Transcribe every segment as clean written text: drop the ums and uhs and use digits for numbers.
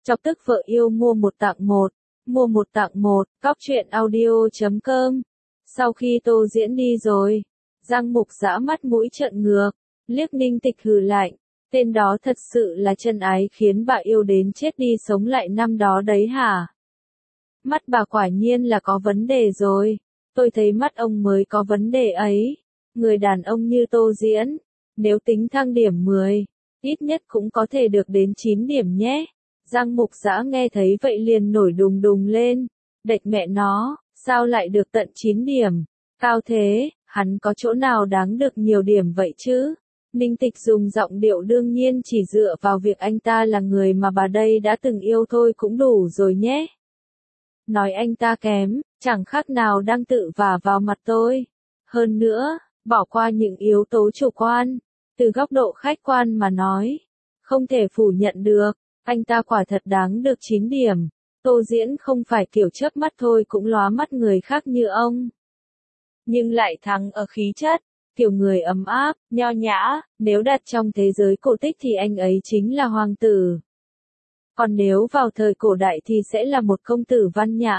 Chọc tức vợ yêu mua một tặng một. Mua một tặng một, cóc.truyện.audio.com. Sau khi Tô Diễn đi rồi, Giang Mục Dã mắt mũi trợn ngược, liếc Ninh Tịch hừ lạnh. Tên đó thật sự là chân ái khiến bà yêu đến chết đi sống lại năm đó đấy hả? Mắt bà quả nhiên là có vấn đề rồi. Tôi thấy mắt ông mới có vấn đề ấy. Người đàn ông như Tô Diễn, nếu tính thang điểm 10, ít nhất cũng có thể được đến 9 điểm nhé. Giang Mục Dã nghe thấy vậy liền nổi đùng đùng lên. Đệt mẹ nó, sao lại được tận 9 điểm? Cao thế, hắn có chỗ nào đáng được nhiều điểm vậy chứ? Ninh Tịch dùng giọng điệu đương nhiên chỉ dựa vào việc anh ta là người mà bà đây đã từng yêu thôi cũng đủ rồi nhé. Nói anh ta kém, chẳng khác nào đang tự vả vào mặt tôi. Hơn nữa, bỏ qua những yếu tố chủ quan, từ góc độ khách quan mà nói, không thể phủ nhận được, anh ta quả thật đáng được 9 điểm. Tô Diễn không phải kiểu chớp mắt thôi cũng lóa mắt người khác như ông, nhưng lại thắng ở khí chất, kiểu người ấm áp, nho nhã, nếu đặt trong thế giới cổ tích thì anh ấy chính là hoàng tử. Còn nếu vào thời cổ đại thì sẽ là một công tử văn nhã.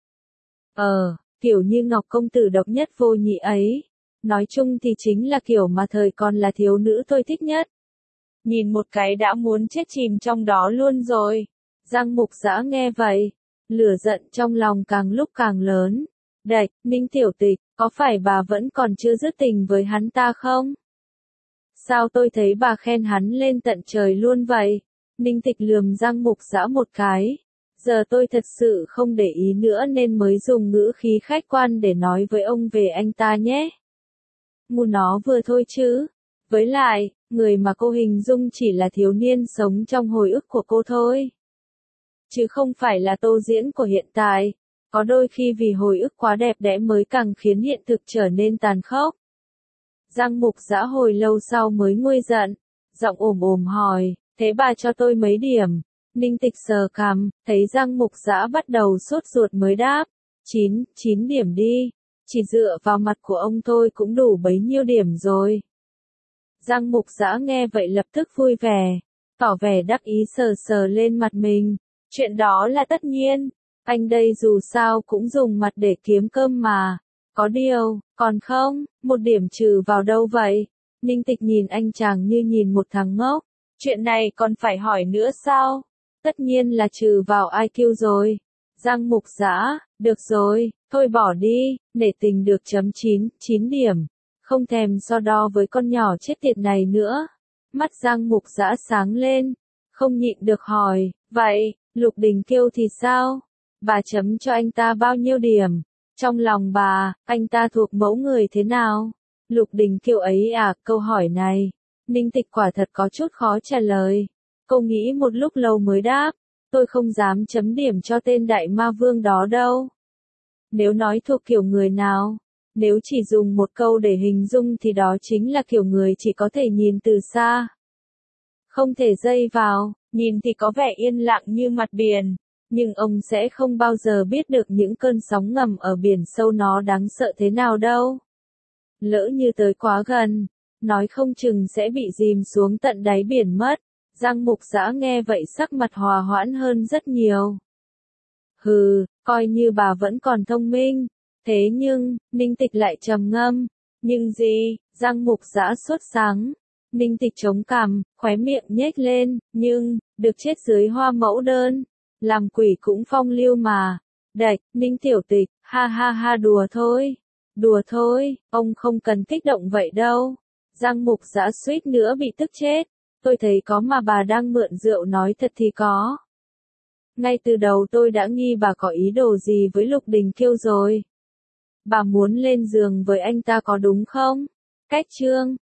Kiểu như Ngọc công tử độc nhất vô nhị ấy. Nói chung thì chính là kiểu mà thời còn là thiếu nữ tôi thích nhất. Nhìn một cái đã muốn chết chìm trong đó luôn rồi. Giang Mục Dã nghe vậy, lửa giận trong lòng càng lúc càng lớn. Đạch, Ninh Tiểu Tịch, có phải bà vẫn còn chưa dứt tình với hắn ta không? Sao tôi thấy bà khen hắn lên tận trời luôn vậy? Ninh Tịch lườm Giang Mục Dã một cái. Giờ tôi thật sự không để ý nữa nên mới dùng ngữ khí khách quan để nói với ông về anh ta nhé. Ngu nó vừa thôi chứ. Với lại, người mà cô hình dung chỉ là thiếu niên sống trong hồi ức của cô thôi. Chứ không phải là Tô Diễn của hiện tại. Có đôi khi vì hồi ức quá đẹp đẽ mới càng khiến hiện thực trở nên tàn khốc. Giang Mục Dã hồi lâu sau mới nguôi giận, giọng ồm ồm hỏi, thế bà cho tôi mấy điểm? Ninh Tịch sờ cằm, thấy Giang Mục Dã bắt đầu sốt ruột mới đáp, 9 điểm đi, chỉ dựa vào mặt của ông thôi cũng đủ bấy nhiêu điểm rồi. Giang Mục Dã nghe vậy lập tức vui vẻ, tỏ vẻ đắc ý sờ sờ lên mặt mình, chuyện đó là tất nhiên, anh đây dù sao cũng dùng mặt để kiếm cơm mà. Có điều, còn không, một điểm trừ vào đâu vậy? Ninh Tịch nhìn anh chàng như nhìn một thằng ngốc. Chuyện này còn phải hỏi nữa sao? Tất nhiên là trừ vào IQ rồi. Giang Mục Dã, được rồi, thôi bỏ đi, nể tình được chấm 9 điểm. Không thèm so đo với con nhỏ chết tiệt này nữa. Mắt Giang Mục Dã sáng lên, không nhịn được hỏi, vậy, Lục Đình Kiêu thì sao? Bà chấm cho anh ta bao nhiêu điểm? Trong lòng bà, anh ta thuộc mẫu người thế nào? Lục Đình Kiêu ấy à, câu hỏi này, Ninh Tịch quả thật có chút khó trả lời. Cô nghĩ một lúc lâu mới đáp, tôi không dám chấm điểm cho tên đại ma vương đó đâu. Nếu nói thuộc kiểu người nào, nếu chỉ dùng một câu để hình dung thì đó chính là kiểu người chỉ có thể nhìn từ xa. Không thể dây vào, nhìn thì có vẻ yên lặng như mặt biển. Nhưng ông sẽ không bao giờ biết được những cơn sóng ngầm ở biển sâu nó đáng sợ thế nào đâu. Lỡ như tới quá gần, nói không chừng sẽ bị dìm xuống tận đáy biển mất. Giang Mục Dã nghe vậy sắc mặt hòa hoãn hơn rất nhiều. Hừ, coi như bà vẫn còn thông minh. Thế nhưng, Ninh Tịch lại trầm ngâm. Nhưng gì? Giang Mục Dã sốt sắng. Ninh Tịch chống cằm, khóe miệng nhếch lên, nhưng, được chết dưới hoa mẫu đơn. Làm quỷ cũng phong lưu mà. Đạch, Ninh Tiểu Tịch, ha ha ha đùa thôi. Đùa thôi, ông không cần kích động vậy đâu. Giang Mục Dã suýt nữa bị tức chết. Tôi thấy có mà bà đang mượn rượu nói thật thì có. Ngay từ đầu tôi đã nghi bà có ý đồ gì với Lục Đình Kiêu rồi. Bà muốn lên giường với anh ta có đúng không? Cách chương